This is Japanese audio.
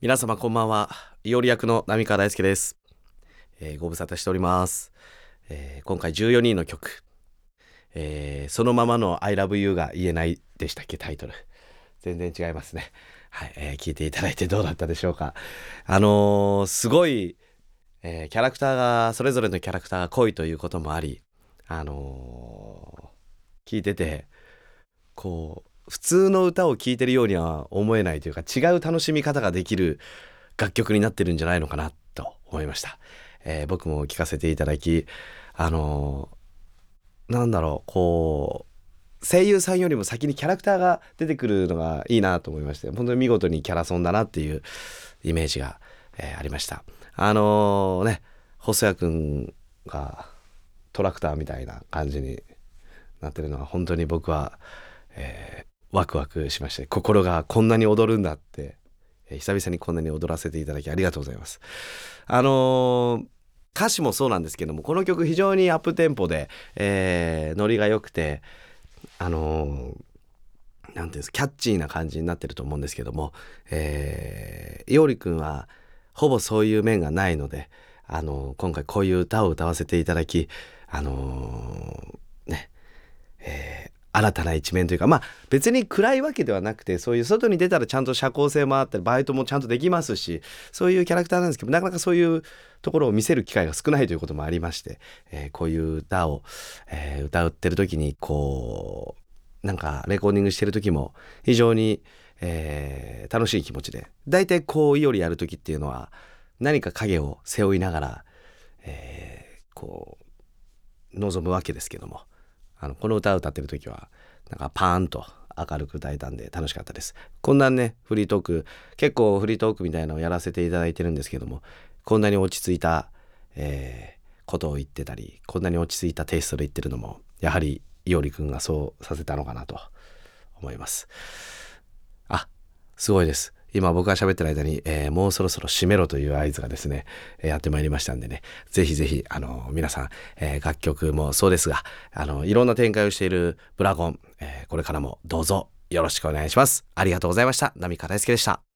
皆様こんばんは。いおり役の浪川大輔です。ご無沙汰しております。今回14人の曲、そのままの I love you が言えないでしたっけ、タイトル。全然違いますね。はい、聞いていただいてどうだったでしょうか。すごい、キャラクターが、それぞれのキャラクターが濃いということもあり、聞いてて、こう、普通の歌を聴いてるようには思えないというか、違う楽しみ方ができる楽曲になってるんじゃないのかなと思いました。僕も聴かせていただき、声優さんよりも先にキャラクターが出てくるのがいいなと思いまして、本当に見事にキャラソンだなっていうイメージが、ありました。細谷くんがトラクターみたいな感じになってるのは本当に僕は、ワクワクしまして、心がこんなに踊るんだって、久々にこんなに踊らせていただきありがとうございます。歌詞もそうなんですけども、この曲非常にアップテンポで、ノリが良くて、なんていうんですか、キャッチーな感じになってると思うんですけども、いおりくんはほぼそういう面がないので、今回こういう歌を歌わせていただき、新たな一面というか、別に暗いわけではなくて、そういう外に出たらちゃんと社交性もあったりバイトもちゃんとできますし、そういうキャラクターなんですけど、なかなかそういうところを見せる機会が少ないということもありまして、こういう歌を、歌ってる時にこうなんかレコーディングしてる時も非常に、楽しい気持ちで、だいたいこういおりやる時っていうのは何か影を背負いながら、こう臨むわけですけども、この歌を歌ってる時はなんかパーンと明るく歌えたんで楽しかったです。こんなねフリートーク、結構フリートークみたいなのをやらせていただいてるんですけども、こんなに落ち着いた、ことを言ってたり、こんなに落ち着いたテイストで言ってるのもやはりいおりくんがそうさせたのかなと思います。すごいです。今僕が喋ってる間に、もうそろそろ締めろという合図がですね、やってまいりましたんでね、ぜひぜひ皆さん、楽曲もそうですが、いろんな展開をしているブラゴン、これからもどうぞよろしくお願いします。ありがとうございました。浪川大輔でした。